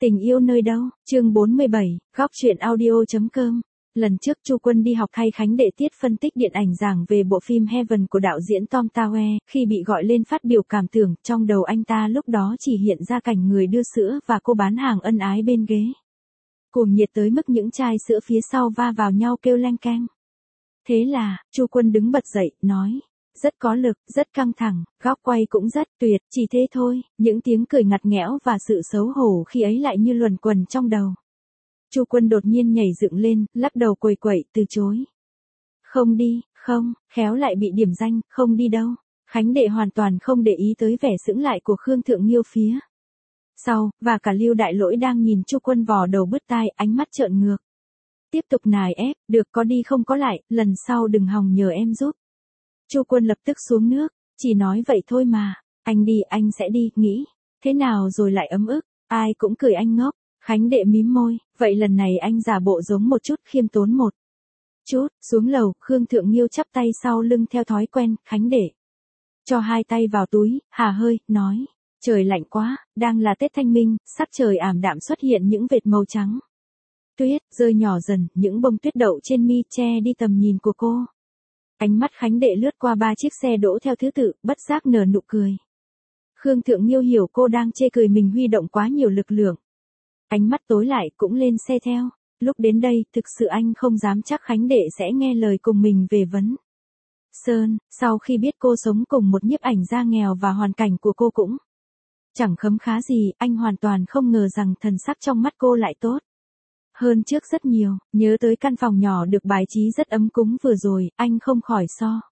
Tình yêu nơi đâu, chương 47, góc truyện audio.com. Lần trước Chu Quân đi học thay Khánh Đệ tiết phân tích điện ảnh giảng về bộ phim Heaven của đạo diễn Tom Thawer, khi bị gọi lên phát biểu cảm tưởng, trong đầu anh ta lúc đó chỉ hiện ra cảnh người đưa sữa và cô bán hàng ân ái bên ghế. Cuồng nhiệt tới mức những chai sữa phía sau va vào nhau kêu leng keng. Thế là, Chu Quân đứng bật dậy, nói. Rất có lực, rất căng thẳng, góc quay cũng rất tuyệt, chỉ thế thôi, những tiếng cười ngặt nghẽo và sự xấu hổ khi ấy lại như luẩn quẩn trong đầu. Chu Quân đột nhiên nhảy dựng lên, lắc đầu quẩy quẩy, từ chối. Không đi, không, khéo lại bị điểm danh, không đi đâu. Khánh Đệ hoàn toàn không để ý tới vẻ sững lại của Khương Thượng Nghiêu phía sau, và cả Lưu Đại Lỗi đang nhìn Chu Quân vò đầu bứt tai, ánh mắt trợn ngược. Tiếp tục nài ép, được có đi không có lại, lần sau đừng hòng nhờ em giúp. Chu Quân lập tức xuống nước, chỉ nói vậy thôi mà, anh đi anh sẽ đi, nghĩ, thế nào rồi lại ấm ức, ai cũng cười anh ngốc. Khánh Đệ mím môi, vậy lần này anh giả bộ giống một chút, khiêm tốn một chút. Xuống lầu, Khương Thượng Nghiêu chắp tay sau lưng theo thói quen, Khánh Đệ cho hai tay vào túi, hà hơi, nói, trời lạnh quá, đang là Tết Thanh Minh, sắc trời ảm đạm xuất hiện những vệt màu trắng. Tuyết rơi nhỏ dần, những bông tuyết đậu trên mi che đi tầm nhìn của cô. Ánh mắt Khánh Đệ lướt qua 3 chiếc xe đỗ theo thứ tự, bất giác nở nụ cười. Khương Thượng Nghiêu hiểu cô đang chê cười mình huy động quá nhiều lực lượng. Ánh mắt tối lại cũng lên xe theo. Lúc đến đây, thực sự anh không dám chắc Khánh Đệ sẽ nghe lời cùng mình về vấn Sơn. Sau khi biết cô sống cùng một nhiếp ảnh gia nghèo và hoàn cảnh của cô cũng chẳng khấm khá gì, anh hoàn toàn không ngờ rằng thần sắc trong mắt cô lại tốt hơn trước rất nhiều. Nhớ tới căn phòng nhỏ được bài trí rất ấm cúng vừa rồi, anh không khỏi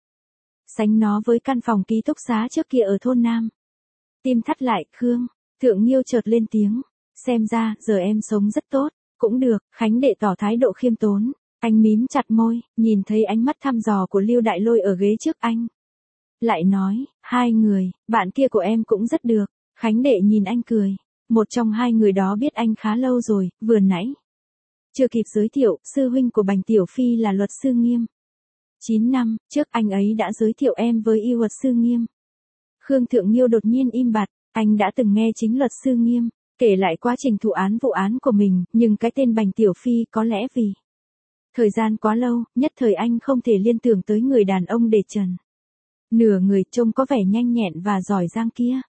sánh nó với căn phòng ký túc xá trước kia ở thôn Nam. Tim thắt lại, Khương Thượng Nghiêu chợt lên tiếng, xem ra giờ em sống rất tốt. Cũng được, Khánh Đệ tỏ thái độ khiêm tốn. Anh mím chặt môi, nhìn thấy ánh mắt thăm dò của Lưu Đại Lôi ở ghế trước anh. Lại nói, hai người, bạn kia của em cũng rất được. Khánh Đệ nhìn anh cười. Một trong hai người đó biết anh khá lâu rồi, vừa nãy chưa kịp giới thiệu, sư huynh của Bành Tiểu Phi là luật sư Nghiêm. 9 năm trước anh ấy đã giới thiệu em với y luật sư Nghiêm. Khương Thượng Nghiêu đột nhiên im bặt, anh đã từng nghe chính luật sư Nghiêm kể lại quá trình thụ án vụ án của mình, nhưng cái tên Bành Tiểu Phi có lẽ vì thời gian quá lâu, nhất thời anh không thể liên tưởng tới người đàn ông để trần nửa người trông có vẻ nhanh nhẹn và giỏi giang kia.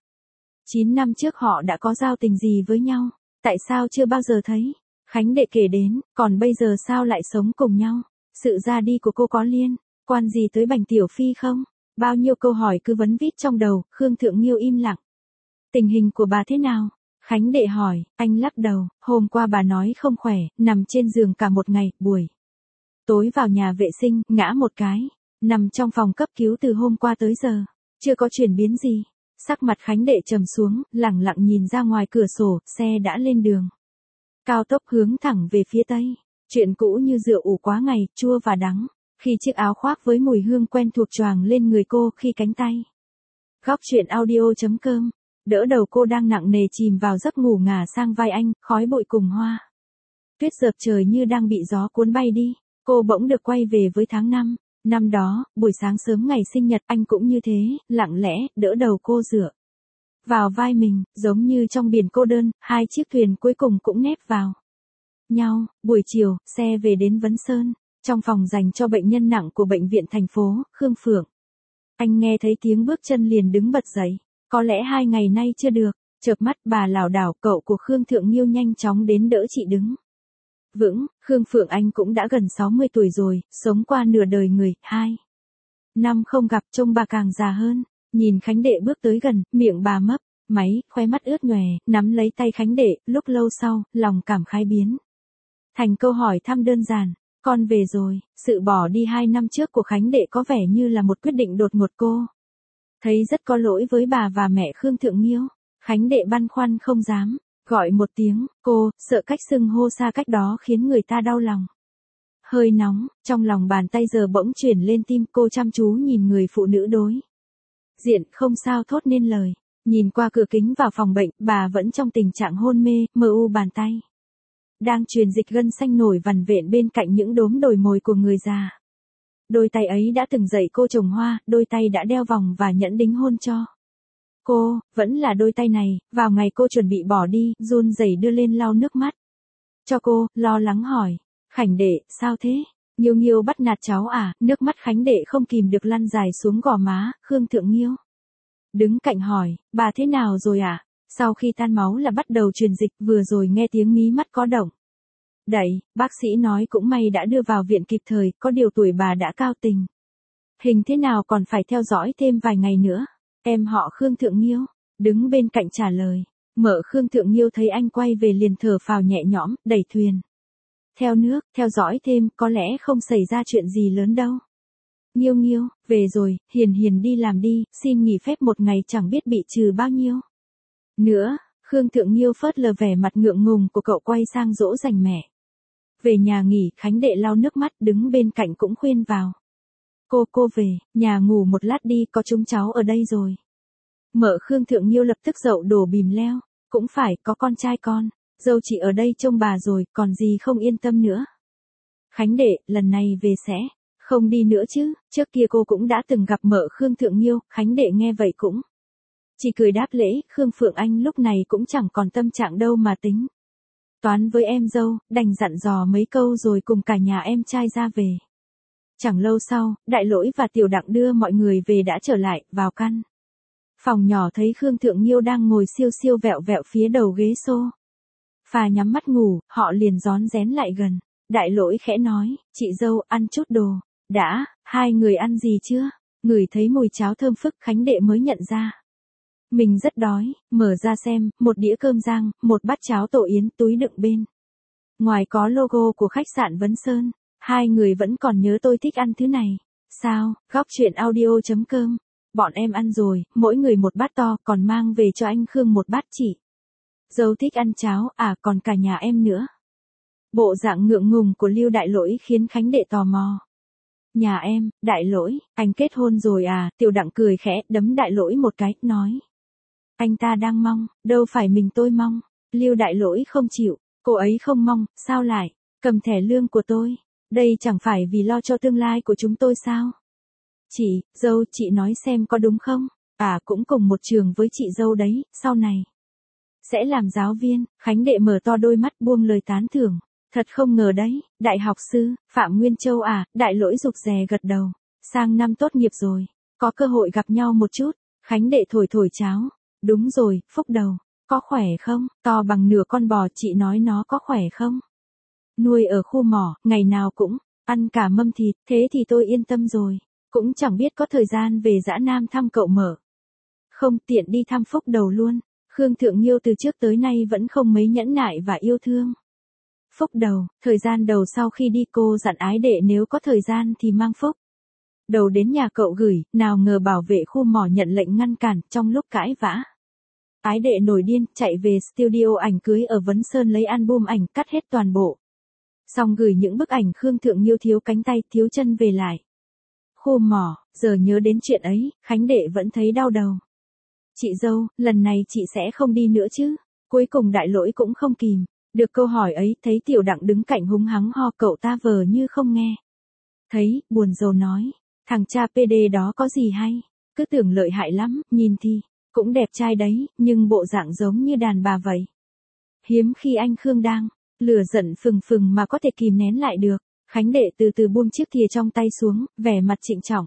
9 năm trước họ đã có giao tình gì với nhau, tại sao chưa bao giờ thấy? Khánh Đệ kể đến, còn bây giờ sao lại sống cùng nhau? Sự ra đi của cô có liên quan gì tới Bành Tiểu Phi không? Bao nhiêu câu hỏi cứ vấn vít trong đầu, Khương Thượng Nghiêu im lặng. Tình hình của bà thế nào? Khánh Đệ hỏi, anh lắc đầu, hôm qua bà nói không khỏe, nằm trên giường cả một ngày, buổi tối vào nhà vệ sinh, ngã một cái, nằm trong phòng cấp cứu từ hôm qua tới giờ, chưa có chuyển biến gì. Sắc mặt Khánh Đệ trầm xuống, lẳng lặng nhìn ra ngoài cửa sổ, xe đã lên đường cao tốc hướng thẳng về phía tây. Chuyện cũ như rượu ủ quá ngày, chua và đắng. Khi chiếc áo khoác với mùi hương quen thuộc choàng lên người cô, khi cánh tay góc truyện audio.com đỡ đầu cô đang nặng nề chìm vào giấc ngủ ngả sang vai anh, khói bụi cùng hoa tuyết dợp trời như đang bị gió cuốn bay đi. Cô bỗng được quay về với tháng 5. Năm đó, buổi sáng sớm ngày sinh nhật, anh cũng như thế, lặng lẽ, đỡ đầu cô dựa vào vai mình, giống như trong biển cô đơn, hai chiếc thuyền cuối cùng cũng nép vào nhau. Buổi chiều, xe về đến Vấn Sơn, trong phòng dành cho bệnh nhân nặng của bệnh viện thành phố, Khương Phượng. Anh nghe thấy tiếng bước chân liền đứng bật dậy, có lẽ 2 ngày nay chưa được, chợp mắt bà lảo đảo, cậu của Khương Thượng Nghiêu nhanh chóng đến đỡ chị đứng vững. Khương Phượng Anh cũng đã gần 60 tuổi rồi, sống qua nửa đời người, 2 năm không gặp trông bà càng già hơn. Nhìn Khánh Đệ bước tới gần, miệng bà mấp máy, khóe mắt ướt nhòe, nắm lấy tay Khánh Đệ, lúc lâu sau, lòng cảm khái biến thành câu hỏi thăm đơn giản, con về rồi. Sự bỏ đi 2 năm trước của Khánh Đệ có vẻ như là một quyết định đột ngột, cô thấy rất có lỗi với bà và mẹ Khương Thượng Nghiêu. Khánh Đệ băn khoăn không dám gọi một tiếng cô, sợ cách xưng hô xa cách đó khiến người ta đau lòng. Hơi nóng, trong lòng bàn tay giờ bỗng chuyển lên tim, cô chăm chú nhìn người phụ nữ đối diện, không sao thốt nên lời. Nhìn qua cửa kính vào phòng bệnh, bà vẫn trong tình trạng hôn mê, mờ u, bàn tay đang truyền dịch gân xanh nổi vằn vện bên cạnh những đốm đồi mồi của người già. Đôi tay ấy đã từng dạy cô trồng hoa, đôi tay đã đeo vòng và nhẫn đính hôn cho Cô, vẫn là đôi tay này, vào ngày cô chuẩn bị bỏ đi, run rẩy đưa lên lau nước mắt. Cho cô, lo lắng hỏi. Khánh đệ, sao thế? Nghiêu Nghiêu bắt nạt cháu à? Nước mắt Khánh đệ không kìm được lăn dài xuống gò má, Khương Thượng Nghiêu đứng cạnh hỏi, bà thế nào rồi à? Sau khi tan máu là bắt đầu truyền dịch, vừa rồi nghe tiếng mí mắt có động. Đẩy, bác sĩ nói cũng may đã đưa vào viện kịp thời, có điều tuổi bà đã cao tình. Hình thế nào còn phải theo dõi thêm vài ngày nữa. Em họ Khương Thượng Nghiêu đứng bên cạnh trả lời. Mợ Khương Thượng Nghiêu thấy anh quay về liền thở phào nhẹ nhõm, đẩy thuyền theo nước, theo dõi thêm, có lẽ không xảy ra chuyện gì lớn đâu. Nghiêu Nghiêu, về rồi, Hiền Hiền đi làm đi, xin nghỉ phép một ngày chẳng biết bị trừ bao nhiêu. Nữa, Khương Thượng Nghiêu phớt lờ vẻ mặt ngượng ngùng của cậu quay sang dỗ dành mẹ. Về nhà nghỉ, Khánh đệ lau nước mắt đứng bên cạnh cũng khuyên vào. Cô về, nhà ngủ một lát đi, có chúng cháu ở đây rồi. Mợ Khương Thượng Nghiêu lập tức dậu đổ bìm leo. Cũng phải, có con trai con. Dâu chị ở đây trông bà rồi, còn gì không yên tâm nữa. Khánh đệ, lần này về sẽ không đi nữa chứ, trước kia cô cũng đã từng gặp mợ Khương Thượng Nghiêu, Khánh đệ nghe vậy cũng chỉ cười đáp lễ, Khương Phượng Anh lúc này cũng chẳng còn tâm trạng đâu mà tính toán với em dâu, đành dặn dò mấy câu rồi cùng cả nhà em trai ra về. Chẳng lâu sau, Đại Lỗi và Tiểu Đặng đưa mọi người về đã trở lại, vào căn phòng nhỏ thấy Khương Thượng Nghiêu đang ngồi siêu siêu vẹo vẹo phía đầu ghế xô. Phà nhắm mắt ngủ, họ liền rón rén lại gần. Đại Lỗi khẽ nói, chị dâu, ăn chút đồ. Đã, hai người ăn gì chưa? Ngửi thấy mùi cháo thơm phức, Khánh đệ mới nhận ra. Mình rất đói, mở ra xem, một đĩa cơm rang, một bát cháo tổ yến, túi đựng bên ngoài có logo của khách sạn Vấn Sơn. Hai người vẫn còn nhớ tôi thích ăn thứ này. Sao, góc chuyện audio.com. Bọn em ăn rồi, mỗi người một bát to, còn mang về cho anh Khương một bát chỉ. Dâu thích ăn cháo, à còn cả nhà em nữa. Bộ dạng ngượng ngùng của Lưu Đại Lỗi khiến Khánh đệ tò mò. Nhà em, Đại Lỗi, anh kết hôn rồi à? Tiểu Đặng cười khẽ, đấm Đại Lỗi một cái, nói. Anh ta đang mong, đâu phải mình tôi mong. Lưu Đại Lỗi không chịu, cô ấy không mong, sao lại, cầm thẻ lương của tôi. Đây chẳng phải vì lo cho tương lai của chúng tôi sao? Chị, dâu, chị nói xem có đúng không? À cũng cùng một trường với chị dâu đấy, sau này sẽ làm giáo viên. Khánh đệ mở to đôi mắt buông lời tán thưởng. Thật không ngờ đấy, đại học sư, Phạm Nguyên Châu à? Đại Lỗi rụt rè gật đầu. Sang năm tốt nghiệp rồi, có cơ hội gặp nhau một chút. Khánh đệ thổi thổi cháo. Đúng rồi, Phúc Đầu, có khỏe không? To bằng nửa con bò, chị nói nó có khỏe không? Nuôi ở khu mỏ, ngày nào cũng ăn cả mâm thịt, thế thì tôi yên tâm rồi. Cũng chẳng biết có thời gian về Dã Nam thăm cậu mở. Không tiện đi thăm Phúc Đầu luôn. Khương Thượng Nghiêu từ trước tới nay vẫn không mấy nhẫn nại và yêu thương Phúc Đầu. Thời gian đầu sau khi đi cô dặn ái đệ nếu có thời gian thì mang Phúc Đầu đến nhà cậu gửi, nào ngờ bảo vệ khu mỏ nhận lệnh ngăn cản trong lúc cãi vã. Ái đệ nổi điên, chạy về studio ảnh cưới ở Vấn Sơn lấy album ảnh cắt hết toàn bộ. Xong gửi những bức ảnh Khương Thượng Nghiêu thiếu cánh tay, thiếu chân về lại. Khu mỏ, giờ nhớ đến chuyện ấy, Khánh đệ vẫn thấy đau đầu. Chị dâu, lần này chị sẽ không đi nữa chứ? Cuối cùng Đại Lỗi cũng không kìm được câu hỏi ấy, thấy Tiểu Đặng đứng cạnh húng hắng ho, cậu ta vờ như không nghe thấy, buồn rầu nói, thằng cha PD đó có gì hay, cứ tưởng lợi hại lắm, nhìn thì cũng đẹp trai đấy, nhưng bộ dạng giống như đàn bà vậy. Hiếm khi anh Khương đang lửa giận phừng phừng mà có thể kìm nén lại được. Khánh đệ từ từ buông chiếc thìa trong tay xuống, vẻ mặt trịnh trọng.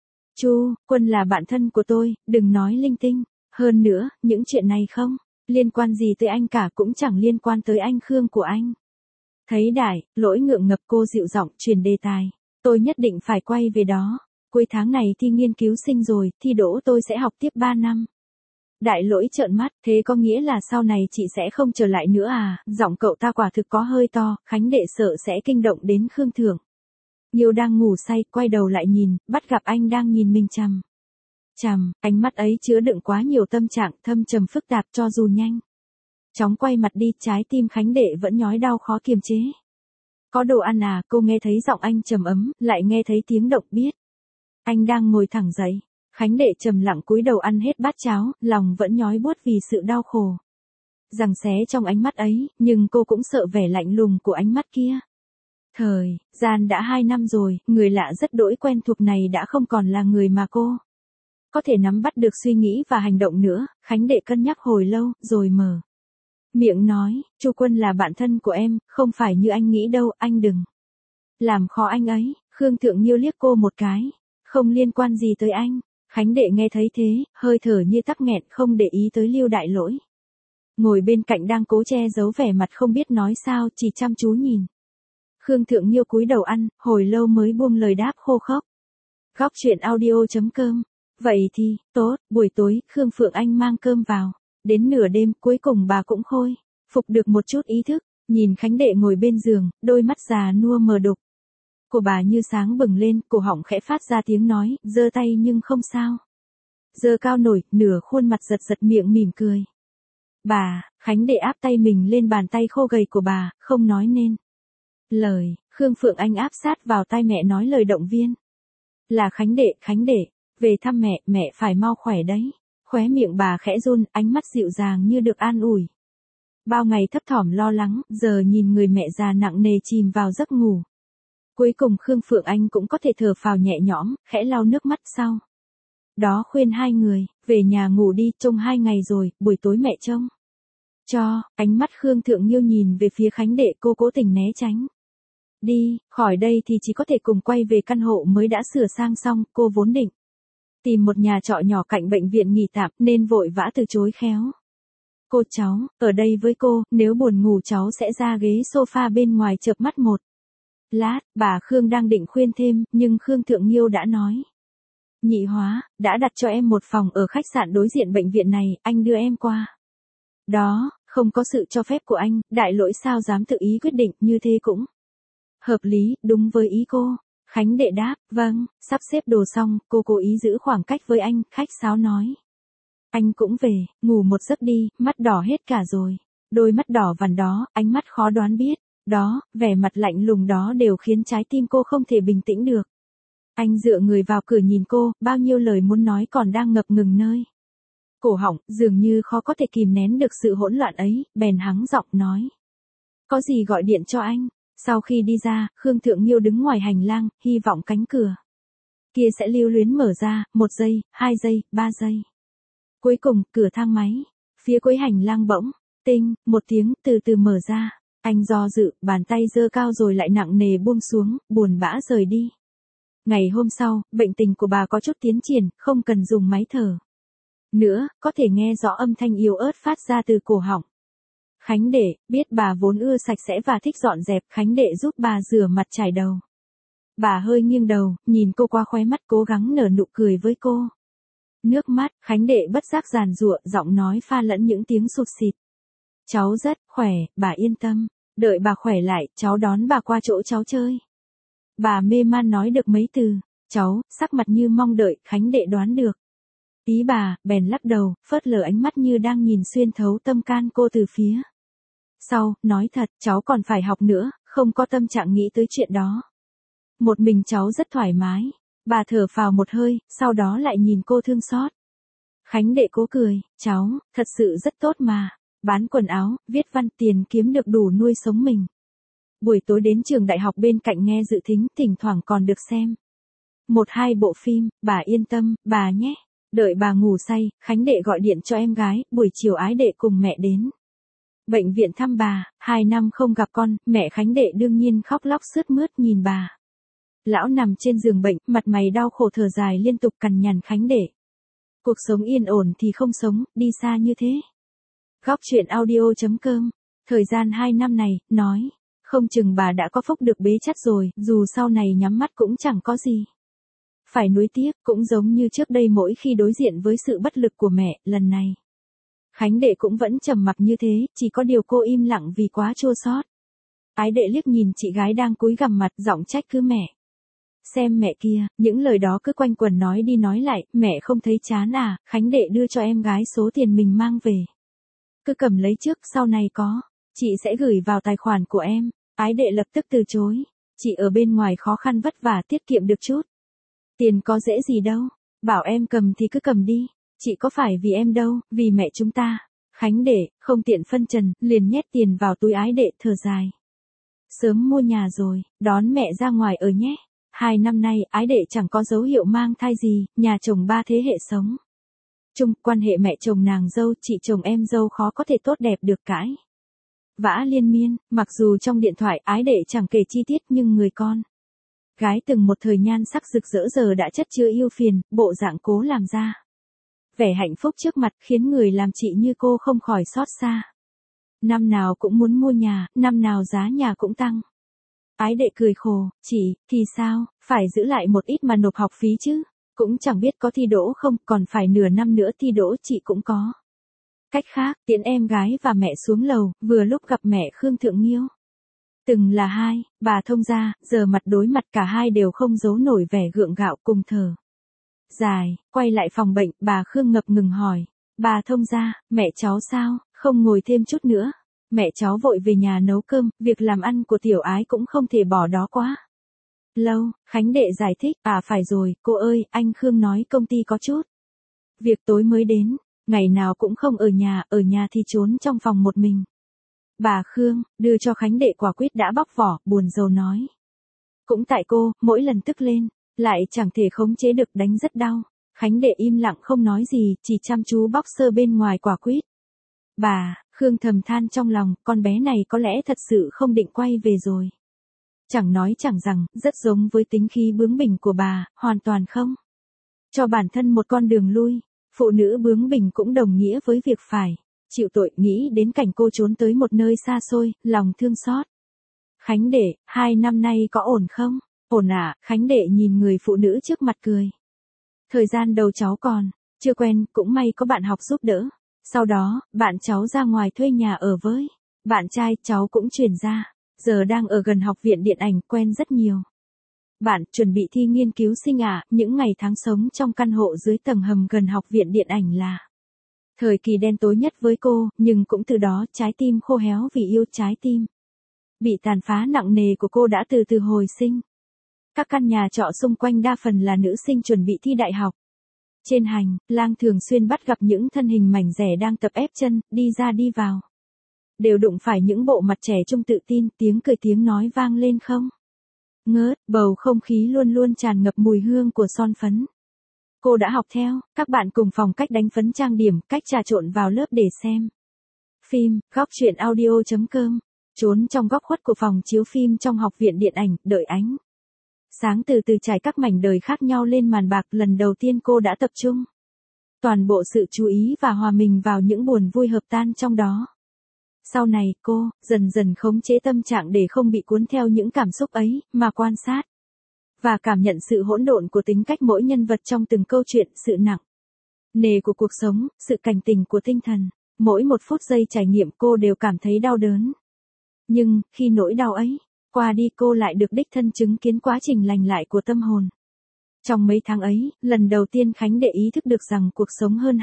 Chu, Quân là bạn thân của tôi, đừng nói linh tinh. Hơn nữa, những chuyện này không liên quan gì tới anh cả, cũng chẳng liên quan tới anh Khương của anh. Thấy Đại Lỗi ngượng ngập, cô dịu giọng chuyển đề tài. Tôi nhất định phải quay về đó. Cuối tháng này thi nghiên cứu sinh rồi, thi đỗ tôi sẽ học tiếp 3 năm. Đại Lỗi trợn mắt, thế có nghĩa là sau này chị sẽ không trở lại nữa à? Giọng cậu ta quả thực có hơi to, Khánh đệ sợ sẽ kinh động đến Khương Thượng Nghiêu đang ngủ say, quay đầu lại nhìn, bắt gặp anh đang nhìn mình chằm chằm, ánh mắt ấy chứa đựng quá nhiều tâm trạng thâm trầm phức tạp, cho dù nhanh chóng quay mặt đi, trái tim Khánh đệ vẫn nhói đau khó kiềm chế. Có đồ ăn à? Cô nghe thấy giọng anh trầm ấm, lại nghe thấy tiếng động, biết anh đang ngồi thẳng dậy. Khánh đệ trầm lặng cúi đầu ăn hết bát cháo, lòng vẫn nhói buốt vì sự đau khổ giằng xé trong ánh mắt ấy, nhưng cô cũng sợ vẻ lạnh lùng của ánh mắt kia. Thời gian đã 2 năm rồi, người lạ rất đỗi quen thuộc này đã không còn là người mà cô có thể nắm bắt được suy nghĩ và hành động nữa, Khánh đệ cân nhắc hồi lâu, rồi mở miệng nói, Chu Quân là bạn thân của em, không phải như anh nghĩ đâu, anh đừng làm khó anh ấy. Khương Thượng Nhiêu liếc cô một cái, không liên quan gì tới anh. Khánh đệ nghe thấy thế, hơi thở như tắc nghẹn, không để ý tới Lưu Đại Lỗi. Ngồi bên cạnh đang cố che giấu vẻ mặt không biết nói sao, chỉ chăm chú nhìn. Khương Thượng Nhiêu cúi đầu ăn, hồi lâu mới buông lời đáp khô khốc. Góc chuyện audio.com. Vậy thì, tốt, buổi tối, Khương Phượng Anh mang cơm vào. Đến nửa đêm, cuối cùng bà cũng khôi phục được một chút ý thức, nhìn Khánh đệ ngồi bên giường, đôi mắt già nua mờ đục của bà như sáng bừng lên, cổ họng khẽ phát ra tiếng nói, giơ tay nhưng không sao. Giơ cao nổi, nửa khuôn mặt giật giật miệng mỉm cười. Bà, Khánh đệ áp tay mình lên bàn tay khô gầy của bà, không nói nên lời. Khương Phượng Anh áp sát vào tai mẹ nói lời động viên. Là Khánh đệ, về thăm mẹ, mẹ phải mau khỏe đấy. Khóe miệng bà khẽ run, ánh mắt dịu dàng như được an ủi. Bao ngày thấp thỏm lo lắng, giờ nhìn người mẹ già nặng nề chìm vào giấc ngủ. Cuối cùng Khương Phượng Anh cũng có thể thở phào nhẹ nhõm, khẽ lau nước mắt sau. Đó khuyên hai người, về nhà ngủ đi, trông 2 ngày rồi, buổi tối mẹ trông cho. Ánh mắt Khương Thượng Nhiêu nhìn về phía Khánh đệ, cô cố tình né tránh. Đi, khỏi đây thì chỉ có thể cùng quay về căn hộ mới đã sửa sang xong, cô vốn định tìm một nhà trọ nhỏ cạnh bệnh viện nghỉ tạm, nên vội vã từ chối khéo. Cô cháu, ở đây với cô, nếu buồn ngủ cháu sẽ ra ghế sofa bên ngoài chợp mắt một lát. Bà Khương đang định khuyên thêm, nhưng Khương Thượng Nhiêu đã nói. Nhị Hóa, đã đặt cho em một phòng ở khách sạn đối diện bệnh viện này, anh đưa em qua. Đó, không có sự cho phép của anh, Đại Lỗi sao dám tự ý quyết định, như thế cũng hợp lý, đúng với ý cô. Khánh đệ đáp, vâng, sắp xếp đồ xong, cô cố ý giữ khoảng cách với anh, khách sáo nói. Anh cũng về, ngủ một giấc đi, mắt đỏ hết cả rồi. Đôi mắt đỏ vằn đó, ánh mắt khó đoán biết. Đó, vẻ mặt lạnh lùng đó đều khiến trái tim cô không thể bình tĩnh được. Anh dựa người vào cửa nhìn cô, bao nhiêu lời muốn nói còn đang ngập ngừng nơi cổ họng, dường như khó có thể kìm nén được sự hỗn loạn ấy, bèn hắng giọng nói. Có gì gọi điện cho anh? Sau khi đi ra, Khương Thượng Nhiêu đứng ngoài hành lang, hy vọng cánh cửa kia sẽ lưu luyến mở ra, 1 giây, 2 giây, 3 giây. Cuối cùng, cửa thang máy, phía cuối hành lang bỗng, tinh, một tiếng, từ từ mở ra. Anh do dự, bàn tay giơ cao rồi lại nặng nề buông xuống, buồn bã rời đi. Ngày hôm sau, bệnh tình của bà có chút tiến triển, không cần dùng máy thở nữa, có thể nghe rõ âm thanh yếu ớt phát ra từ cổ họng. Khánh đệ, biết bà vốn ưa sạch sẽ và thích dọn dẹp, Khánh đệ giúp bà rửa mặt chải đầu. Bà hơi nghiêng đầu, nhìn cô qua khóe mắt cố gắng nở nụ cười với cô. Nước mắt, Khánh đệ bất giác giàn giụa, giọng nói pha lẫn những tiếng sụt sịt. Cháu rất khỏe, bà yên tâm. Đợi bà khỏe lại, cháu đón bà qua chỗ cháu chơi. Bà mê man nói được mấy từ. Cháu, sắc mặt như mong đợi, Khánh đệ đoán được ý bà, bèn lắc đầu, phớt lờ ánh mắt như đang nhìn xuyên thấu tâm can cô từ phía sau, nói thật, cháu còn phải học nữa, không có tâm trạng nghĩ tới chuyện đó. Một mình cháu rất thoải mái. Bà thở phào một hơi, sau đó lại nhìn cô thương xót. Khánh đệ cố cười, cháu, thật sự rất tốt mà. Bán quần áo, viết văn, tiền kiếm được đủ nuôi sống mình. Buổi tối đến trường đại học bên cạnh nghe dự thính, thỉnh thoảng còn được xem 1-2 bộ phim, bà yên tâm, bà nhé. Đợi bà ngủ say, Khánh đệ gọi điện cho em gái, buổi chiều ái đệ cùng mẹ đến bệnh viện thăm bà. 2 năm không gặp con, mẹ Khánh đệ đương nhiên khóc lóc sướt mướt nhìn bà. Lão nằm trên giường bệnh, mặt mày đau khổ thở dài liên tục cằn nhằn Khánh đệ. Cuộc sống yên ổn thì không sống, đi xa như thế. Góc chuyện audio.com. Thời gian 2 năm này, nói, không chừng bà đã có phúc được bế chắc rồi, dù sau này nhắm mắt cũng chẳng có gì phải nuối tiếc, cũng giống như trước đây mỗi khi đối diện với sự bất lực của mẹ, lần này. Khánh đệ cũng vẫn trầm mặc như thế, chỉ có điều cô im lặng vì quá chua xót. Ái đệ liếc nhìn chị gái đang cúi gằm mặt, giọng trách cứ mẹ. Xem mẹ kia, những lời đó cứ quanh quẩn nói đi nói lại, mẹ không thấy chán à? Khánh đệ đưa cho em gái số tiền mình mang về. Cứ cầm lấy trước, sau này có, chị sẽ gửi vào tài khoản của em. Ái đệ lập tức từ chối. Chị ở bên ngoài khó khăn vất vả tiết kiệm được chút tiền có dễ gì đâu. Bảo em cầm thì cứ cầm đi. Chị có phải vì em đâu, vì mẹ chúng ta. Khánh đệ, không tiện phân trần, liền nhét tiền vào túi ái đệ thở dài. Sớm mua nhà rồi, đón mẹ ra ngoài ở nhé. 2 năm nay ái đệ chẳng có dấu hiệu mang thai gì, nhà chồng 3 thế hệ sống chung, quan hệ mẹ chồng nàng dâu, chị chồng em dâu khó có thể tốt đẹp được cãi vã liên miên, mặc dù trong điện thoại ái đệ chẳng kể chi tiết nhưng người con gái từng một thời nhan sắc rực rỡ giờ đã chất chứa yêu phiền, bộ dạng cố làm ra vẻ hạnh phúc trước mặt khiến người làm chị như cô không khỏi xót xa. Năm nào cũng muốn mua nhà, năm nào giá nhà cũng tăng. Ái đệ cười khổ, chị, thì sao, phải giữ lại một ít mà nộp học phí chứ, cũng chẳng biết có thi đỗ không, còn phải nửa năm nữa thi đỗ chị cũng có. Cách khác, tiễn em gái và mẹ xuống lầu, vừa lúc gặp mẹ Khương Thượng Nghiêu. Từng là hai, bà thông gia, giờ mặt đối mặt cả hai đều không giấu nổi vẻ gượng gạo cùng thở dài, quay lại phòng bệnh, bà Khương ngập ngừng hỏi, bà thông gia, mẹ cháu sao, không ngồi thêm chút nữa. Mẹ cháu vội về nhà nấu cơm, việc làm ăn của tiểu ái cũng không thể bỏ đó quá lâu. Khánh đệ giải thích, phải rồi, cô ơi, anh Khương nói công ty có chút việc tối mới đến, ngày nào cũng không ở nhà thì trốn trong phòng một mình. Bà Khương, đưa cho Khánh đệ quả quýt đã bóc vỏ, buồn rầu nói. Cũng tại cô, mỗi lần tức lên, lại chẳng thể khống chế được đánh rất đau. Khánh đệ im lặng không nói gì, chỉ chăm chú bóc sơ bên ngoài quả quýt. Bà, Khương thầm than trong lòng, con bé này có lẽ thật sự không định quay về rồi. Chẳng nói chẳng rằng, rất giống với tính khí bướng bỉnh của bà, hoàn toàn không. Cho bản thân một con đường lui, phụ nữ bướng bỉnh cũng đồng nghĩa với việc phải chịu tội, nghĩ đến cảnh cô trốn tới một nơi xa xôi, lòng thương xót. Khánh đệ, 2 năm nay có ổn không? Ổn ạ, Khánh đệ nhìn người phụ nữ trước mặt cười. Thời gian đầu cháu còn chưa quen, cũng may có bạn học giúp đỡ. Sau đó, bạn cháu ra ngoài thuê nhà ở với bạn trai, cháu cũng chuyển ra. Giờ đang ở gần học viện điện ảnh, quen rất nhiều bạn, chuẩn bị thi nghiên cứu sinh những ngày tháng sống trong căn hộ dưới tầng hầm gần học viện điện ảnh là thời kỳ đen tối nhất với cô, nhưng cũng từ đó trái tim khô héo vì yêu, trái tim bị tàn phá nặng nề của cô đã từ từ hồi sinh. Các căn nhà trọ xung quanh đa phần là nữ sinh chuẩn bị thi đại học. Trên hành lang thường xuyên bắt gặp những thân hình mảnh dẻ đang tập ép chân, đi ra đi vào. Đều đụng phải những bộ mặt trẻ trung tự tin, tiếng cười tiếng nói vang lên không ngớt, bầu không khí luôn luôn tràn ngập mùi hương của son phấn. Cô đã học theo các bạn cùng phòng cách đánh phấn trang điểm, cách trà trộn vào lớp để xem phim. Góc truyện audio.com. Trốn trong góc khuất của phòng chiếu phim trong học viện điện ảnh, đợi ánh sáng từ từ trải các mảnh đời khác nhau lên màn bạc. Lần đầu tiên cô đã tập trung toàn bộ sự chú ý và hòa mình vào những buồn vui hợp tan trong đó. Sau này, cô dần dần khống chế tâm trạng để không bị cuốn theo những cảm xúc ấy, mà quan sát và cảm nhận sự hỗn độn của tính cách mỗi nhân vật trong từng câu chuyện, sự nặng nề của cuộc sống, sự cảnh tỉnh của tinh thần. Mỗi một phút giây trải nghiệm cô đều cảm thấy đau đớn. Nhưng, khi nỗi đau ấy qua đi, cô lại được đích thân chứng kiến quá trình lành lại của tâm hồn. Trong mấy tháng ấy, lần đầu tiên Khánh đệ ý thức được rằng cuộc sống hơn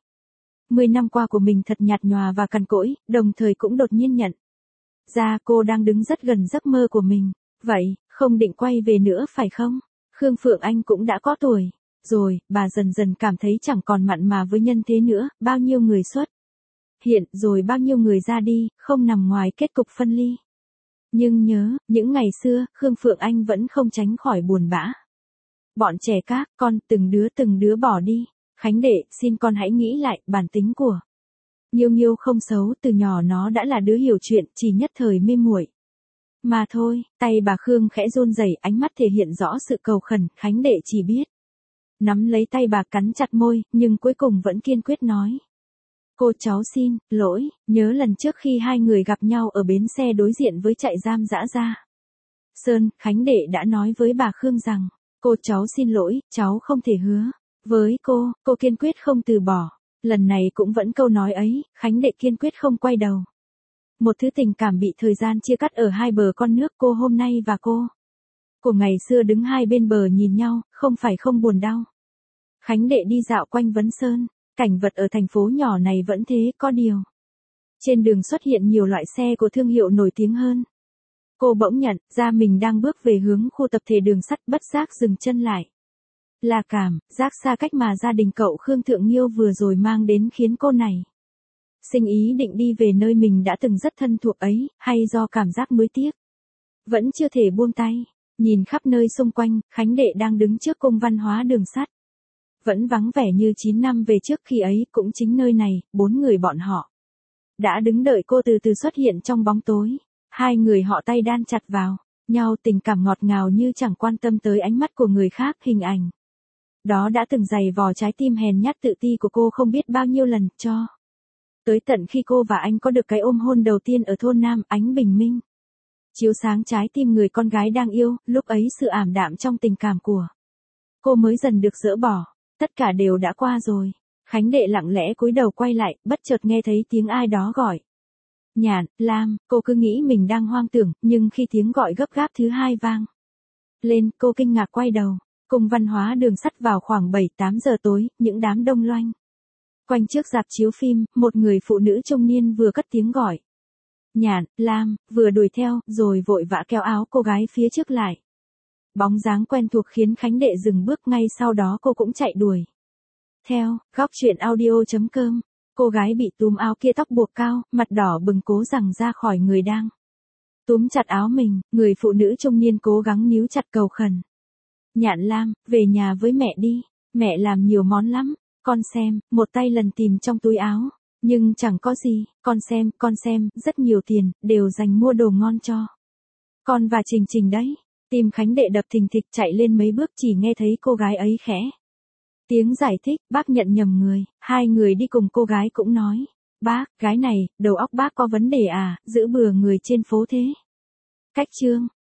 10 năm qua của mình thật nhạt nhòa và cằn cỗi, đồng thời cũng đột nhiên nhận ra cô đang đứng rất gần giấc mơ của mình. Vậy, không định quay về nữa phải không? Khương Phượng Anh cũng đã có tuổi rồi, bà dần dần cảm thấy chẳng còn mặn mà với nhân thế nữa, bao nhiêu người xuất hiện rồi bao nhiêu người ra đi, không nằm ngoài kết cục phân ly. Nhưng nhớ, những ngày xưa, Khương Phượng Anh vẫn không tránh khỏi buồn bã. Bọn trẻ các con, từng đứa bỏ đi. Khánh đệ, xin con hãy nghĩ lại, bản tính của Nghiêu Nghiêu không xấu, từ nhỏ nó đã là đứa hiểu chuyện, chỉ nhất thời mê muội mà thôi. Tay bà Khương khẽ run rẩy, ánh mắt thể hiện rõ sự cầu khẩn. Khánh đệ chỉ biết nắm lấy tay bà, cắn chặt môi, nhưng cuối cùng vẫn kiên quyết nói. Cô cháu xin lỗi, nhớ lần trước khi hai người gặp nhau ở bến xe đối diện với trại giam Dã Ra Sơn, Khánh đệ đã nói với bà Khương rằng, cô cháu xin lỗi, cháu không thể hứa với cô kiên quyết không từ bỏ. Lần này cũng vẫn câu nói ấy, Khánh đệ kiên quyết không quay đầu. Một thứ tình cảm bị thời gian chia cắt ở hai bờ con nước, cô hôm nay và cô của ngày xưa đứng hai bên bờ nhìn nhau, không phải không buồn đau. Khánh đệ đi dạo quanh Vấn Sơn, cảnh vật ở thành phố nhỏ này vẫn thế, có điều trên đường xuất hiện nhiều loại xe của thương hiệu nổi tiếng hơn. Cô bỗng nhận ra mình đang bước về hướng khu tập thể đường sắt, bất giác dừng chân lại. Là cảm giác xa cách mà gia đình cậu Khương Thượng Nghiêu vừa rồi mang đến khiến cô này sinh ý định đi về nơi mình đã từng rất thân thuộc ấy, hay do cảm giác nuối tiếc vẫn chưa thể buông tay. Nhìn khắp nơi xung quanh, Khánh Đệ đang đứng trước cung văn hóa đường sắt. Vẫn vắng vẻ như 9 năm về trước, khi ấy cũng chính nơi này, 4 người bọn họ đã đứng đợi cô từ từ xuất hiện trong bóng tối. Hai người họ tay đan chặt vào nhau, tình cảm ngọt ngào như chẳng quan tâm tới ánh mắt của người khác. Hình ảnh đó đã từng giày vò trái tim hèn nhát tự ti của cô không biết bao nhiêu lần, cho tới tận khi cô và anh có được cái ôm hôn đầu tiên ở thôn Nam. Ánh bình minh chiếu sáng trái tim người con gái đang yêu, lúc ấy sự ảm đạm trong tình cảm của cô mới dần được dỡ bỏ. Tất cả đều đã qua rồi. Khánh Đệ lặng lẽ cúi đầu quay lại, bất chợt nghe thấy tiếng ai đó gọi. Nhạn, Lam. Cô cứ nghĩ mình đang hoang tưởng, nhưng khi tiếng gọi gấp gáp thứ hai vang lên, cô kinh ngạc quay đầu. Cung văn hóa đường sắt vào khoảng 7-8 giờ tối, những đám đông loanh quanh trước rạp chiếu phim, một người phụ nữ trung niên vừa cất tiếng gọi. Nhạn, Lam, vừa đuổi theo, rồi vội vã kéo áo cô gái phía trước lại. Bóng dáng quen thuộc khiến Khánh Đệ dừng bước, ngay sau đó cô cũng chạy đuổi theo. Góc truyện audio.com. Cô gái bị túm áo kia tóc buộc cao, mặt đỏ bừng cố giằng ra khỏi người đang túm chặt áo mình. Người phụ nữ trung niên cố gắng níu chặt cầu khẩn. Nhạn Lam, về nhà với mẹ đi, mẹ làm nhiều món lắm, con xem. Một tay lần tìm trong túi áo, nhưng chẳng có gì. Con xem, rất nhiều tiền, đều dành mua đồ ngon cho con và Trình Trình đấy. Tim Khánh Đệ đập thình thịch, chạy lên mấy bước chỉ nghe thấy cô gái ấy khẽ tiếng giải thích. Bác nhận nhầm người. Hai người đi cùng cô gái cũng nói. Bác, gái này, đầu óc bác có vấn đề à, giữ bừa người trên phố thế. Cách chương